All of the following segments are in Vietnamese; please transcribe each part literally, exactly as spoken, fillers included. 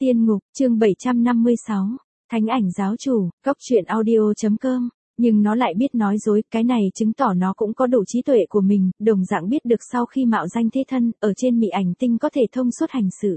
Tiên ngục, chương bảy trăm năm mươi sáu, Thánh ảnh giáo chủ, góc truyện audio chấm com, nhưng nó lại biết nói dối, cái này chứng tỏ nó cũng có đủ trí tuệ của mình, đồng dạng biết được sau khi mạo danh thế thân, ở trên mị ảnh tinh có thể thông suốt hành sự.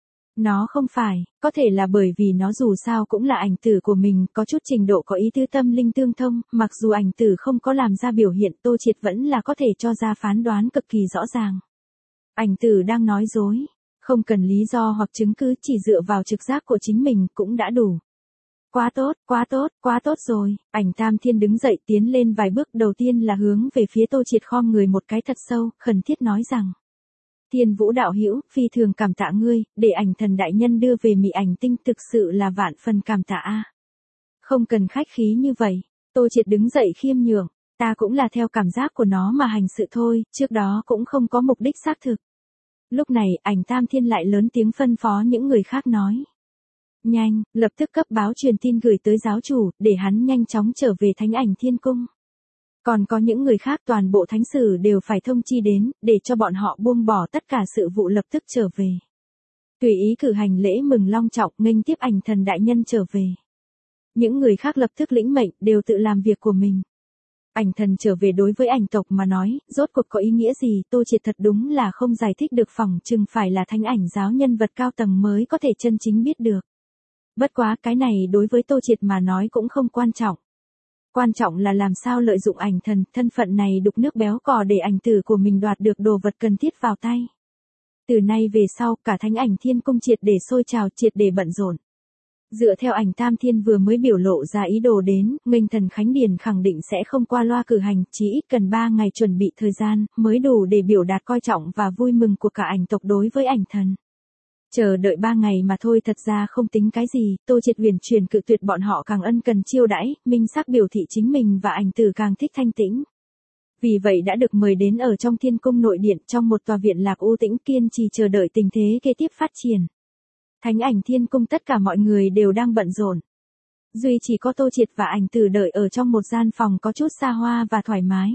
Nó không phải, có thể là bởi vì nó dù sao cũng là ảnh tử của mình, có chút trình độ có ý tứ tâm linh tương thông, mặc dù ảnh tử không có làm ra biểu hiện, Tô Triệt vẫn là có thể cho ra phán đoán cực kỳ rõ ràng. Ảnh tử đang nói dối. Không cần lý do hoặc chứng cứ, chỉ dựa vào trực giác của chính mình cũng đã đủ. Quá tốt, quá tốt, quá tốt rồi. Ảnh Tam Thiên đứng dậy tiến lên vài bước, đầu tiên là hướng về phía Tô Triệt khom người một cái thật sâu, khẩn thiết nói rằng: Thiên Vũ đạo hữu, phi thường cảm tạ ngươi, để ảnh thần đại nhân đưa về mị ảnh tinh, thực sự là vạn phần cảm tạ a. Không cần khách khí như vậy. Tô Triệt đứng dậy khiêm nhường, ta cũng là theo cảm giác của nó mà hành sự thôi, trước đó cũng không có mục đích xác thực. Lúc này, ảnh Tam Thiên lại lớn tiếng phân phó những người khác nói: Nhanh, lập tức cấp báo truyền tin gửi tới giáo chủ, để hắn nhanh chóng trở về Thánh ảnh Thiên Cung. Còn có những người khác toàn bộ thánh sử đều phải thông chi đến, để cho bọn họ buông bỏ tất cả sự vụ lập tức trở về. Tùy ý cử hành lễ mừng long trọng, nghênh tiếp ảnh thần đại nhân trở về. Những người khác lập tức lĩnh mệnh, đều tự làm việc của mình. Ảnh thần trở về đối với ảnh tộc mà nói, rốt cuộc có ý nghĩa gì, Tô Triệt thật đúng là không giải thích được, phỏng chừng phải là thánh ảnh giáo nhân vật cao tầng mới có thể chân chính biết được. Bất quá cái này đối với Tô Triệt mà nói cũng không quan trọng. Quan trọng là làm sao lợi dụng ảnh thần, thân phận này đục nước béo cò để ảnh tử của mình đoạt được đồ vật cần thiết vào tay. Từ nay về sau, cả Thánh ảnh Thiên Cung triệt để sôi trào, triệt để bận rộn. Dựa theo ảnh Tam Thiên vừa mới biểu lộ ra ý đồ đến, Nghênh Thần Khánh Điền khẳng định sẽ không qua loa cử hành, chỉ ít cần ba ngày chuẩn bị thời gian, mới đủ để biểu đạt coi trọng và vui mừng của cả ảnh tộc đối với ảnh thần. Chờ đợi ba ngày mà thôi thật ra không tính cái gì, Tô Triệt huyền truyền cự tuyệt bọn họ càng ân cần chiêu đãi, minh xác biểu thị chính mình và ảnh tử càng thích thanh tĩnh. Vì vậy đã được mời đến ở trong Thiên Cung nội điện, trong một tòa viện lạc u tĩnh, kiên trì chờ đợi tình thế kế tiếp phát triển. Thánh ảnh Thiên Cung tất cả mọi người đều đang bận rộn. Duy chỉ có Tô Triệt và ảnh tử đợi ở trong một gian phòng có chút xa hoa và thoải mái.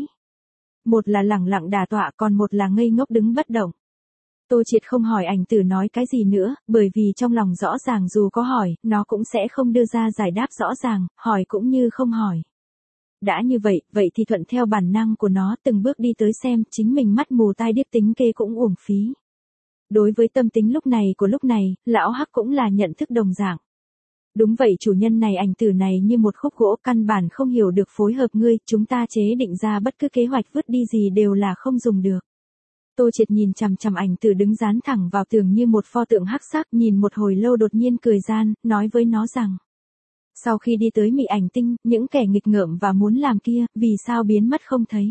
Một là lẳng lặng đả tọa, còn một là ngây ngốc đứng bất động. Tô Triệt không hỏi ảnh tử nói cái gì nữa, bởi vì trong lòng rõ ràng dù có hỏi, nó cũng sẽ không đưa ra giải đáp rõ ràng, hỏi cũng như không hỏi. Đã như vậy, vậy thì thuận theo bản năng của nó từng bước đi tới xem, chính mình mắt mù tai điếc tính kê cũng uổng phí. Đối với tâm tính lúc này của lúc này, lão Hắc cũng là nhận thức đồng dạng. Đúng vậy, chủ nhân này ảnh tử này như một khúc gỗ, căn bản không hiểu được phối hợp ngươi, chúng ta chế định ra bất cứ kế hoạch vứt đi gì đều là không dùng được. Tô Triệt nhìn chằm chằm ảnh tử đứng dán thẳng vào tường như một pho tượng hắc sắc, nhìn một hồi lâu đột nhiên cười gian, nói với nó rằng: Sau khi đi tới mị ảnh tinh, những kẻ nghịch ngợm và muốn làm kia, vì sao biến mất không thấy?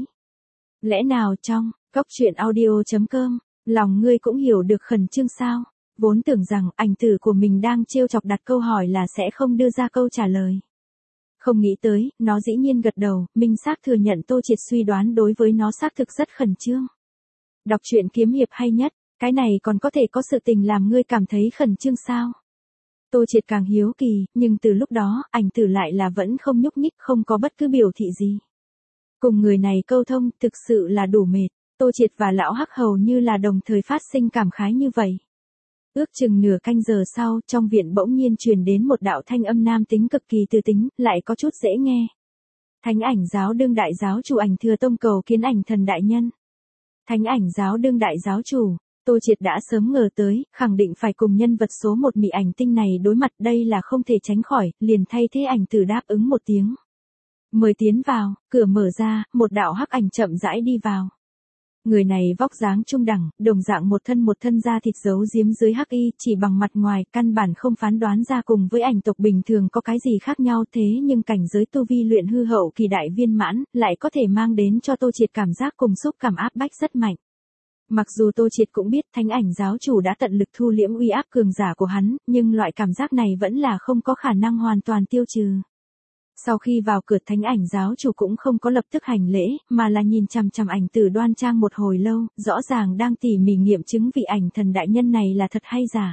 Lẽ nào trong, góc truyện audio chấm com, lòng ngươi cũng hiểu được khẩn trương sao? Vốn tưởng rằng ảnh tử của mình đang trêu chọc đặt câu hỏi là sẽ không đưa ra câu trả lời. Không nghĩ tới, nó dĩ nhiên gật đầu, minh xác thừa nhận Tô Triệt suy đoán đối với nó xác thực rất khẩn trương. Đọc truyện kiếm hiệp hay nhất, cái này còn có thể có sự tình làm ngươi cảm thấy khẩn trương sao? Tô Triệt càng hiếu kỳ, nhưng từ lúc đó, ảnh tử lại là vẫn không nhúc nhích, không có bất cứ biểu thị gì. Cùng người này câu thông, thực sự là đủ mệt. Tô Triệt và lão Hắc hầu như là đồng thời phát sinh cảm khái như vậy. Ước chừng nửa canh giờ sau, trong viện bỗng nhiên truyền đến một đạo thanh âm nam tính cực kỳ từ tính, lại có chút dễ nghe. Thánh ảnh giáo đương đại giáo chủ Ảnh Thừa Tông cầu kiến ảnh thần đại nhân. Thánh ảnh giáo đương đại giáo chủ, Tô Triệt đã sớm ngờ tới, khẳng định phải cùng nhân vật số một mị ảnh tinh này đối mặt, đây là không thể tránh khỏi, liền thay thế ảnh tử đáp ứng một tiếng. Mời tiến vào, cửa mở ra, một đạo hắc ảnh chậm rãi đi vào. Người này vóc dáng trung đẳng, đồng dạng một thân một thân da thịt giấu giếm dưới hắc y, chỉ bằng mặt ngoài, căn bản không phán đoán ra cùng với ảnh tộc bình thường có cái gì khác nhau, thế nhưng cảnh giới tu vi luyện hư hậu kỳ đại viên mãn, lại có thể mang đến cho Tô Triệt cảm giác cùng xúc cảm áp bách rất mạnh. Mặc dù Tô Triệt cũng biết thánh ảnh giáo chủ đã tận lực thu liễm uy áp cường giả của hắn, nhưng loại cảm giác này vẫn là không có khả năng hoàn toàn tiêu trừ. Sau khi vào cửa, thánh ảnh giáo chủ cũng không có lập tức hành lễ, mà là nhìn chằm chằm ảnh tử đoan trang một hồi lâu, rõ ràng đang tỉ mỉ nghiệm chứng vị ảnh thần đại nhân này là thật hay giả.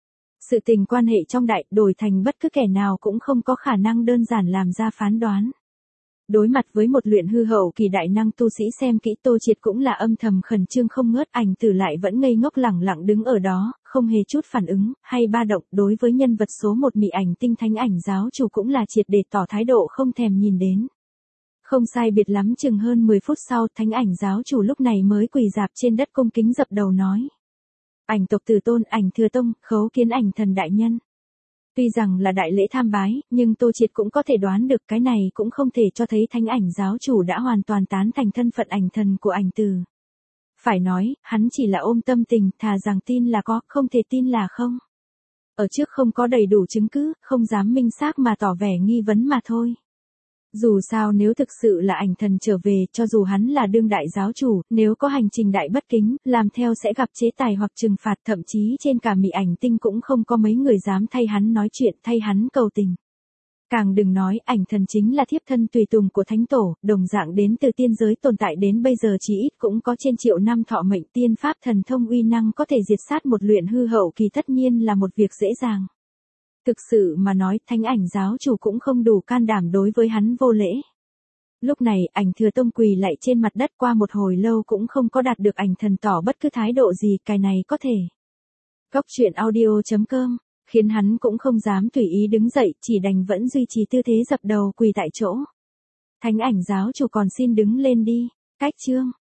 Sự tình quan hệ trong đại đổi thành bất cứ kẻ nào cũng không có khả năng đơn giản làm ra phán đoán. Đối mặt với một luyện hư hậu kỳ đại năng tu sĩ xem kỹ Tô Triệt cũng là âm thầm khẩn trương không ngớt, ảnh tử lại vẫn ngây ngốc lẳng lặng đứng ở đó, không hề chút phản ứng, hay ba động. Đối với nhân vật số một Mị Ảnh Tinh Thánh Ảnh giáo chủ cũng là triệt để tỏ thái độ không thèm nhìn đến. Không sai biệt lắm chừng hơn mười phút sau, Thánh Ảnh giáo chủ lúc này mới quỳ rạp trên đất cung kính dập đầu nói. Ảnh tộc tử tôn, Ảnh Thừa Tông, khấu kiến Ảnh thần đại nhân. Tuy rằng là đại lễ tham bái, nhưng Tô Triệt cũng có thể đoán được cái này cũng không thể cho thấy Thánh Ảnh giáo chủ đã hoàn toàn tán thành thân phận ảnh thần của ảnh tử. Phải nói, hắn chỉ là ôm tâm tình, thà rằng tin là có, không thể tin là không. Ở trước không có đầy đủ chứng cứ, không dám minh xác mà tỏ vẻ nghi vấn mà thôi. Dù sao nếu thực sự là ảnh thần trở về, cho dù hắn là đương đại giáo chủ, nếu có hành trình đại bất kính, làm theo sẽ gặp chế tài hoặc trừng phạt, thậm chí trên cả Mị Ảnh Tinh cũng không có mấy người dám thay hắn nói chuyện, thay hắn cầu tình. Càng đừng nói, ảnh thần chính là thiếp thân tùy tùng của thánh tổ, đồng dạng đến từ tiên giới tồn tại đến bây giờ chỉ ít cũng có trên triệu năm thọ mệnh, tiên pháp thần thông uy năng có thể diệt sát một luyện hư hậu kỳ tất nhiên là một việc dễ dàng. Thực sự mà nói, Thánh Ảnh giáo chủ cũng không đủ can đảm đối với hắn vô lễ. Lúc này, Ảnh Thừa Tông quỳ lạy trên mặt đất qua một hồi lâu cũng không có đạt được ảnh thần tỏ bất cứ thái độ gì, cái này có thể. Góc truyện audio chấm com, khiến hắn cũng không dám tùy ý đứng dậy, chỉ đành vẫn duy trì tư thế dập đầu quỳ tại chỗ. Thánh Ảnh giáo chủ còn xin đứng lên đi, cách chương.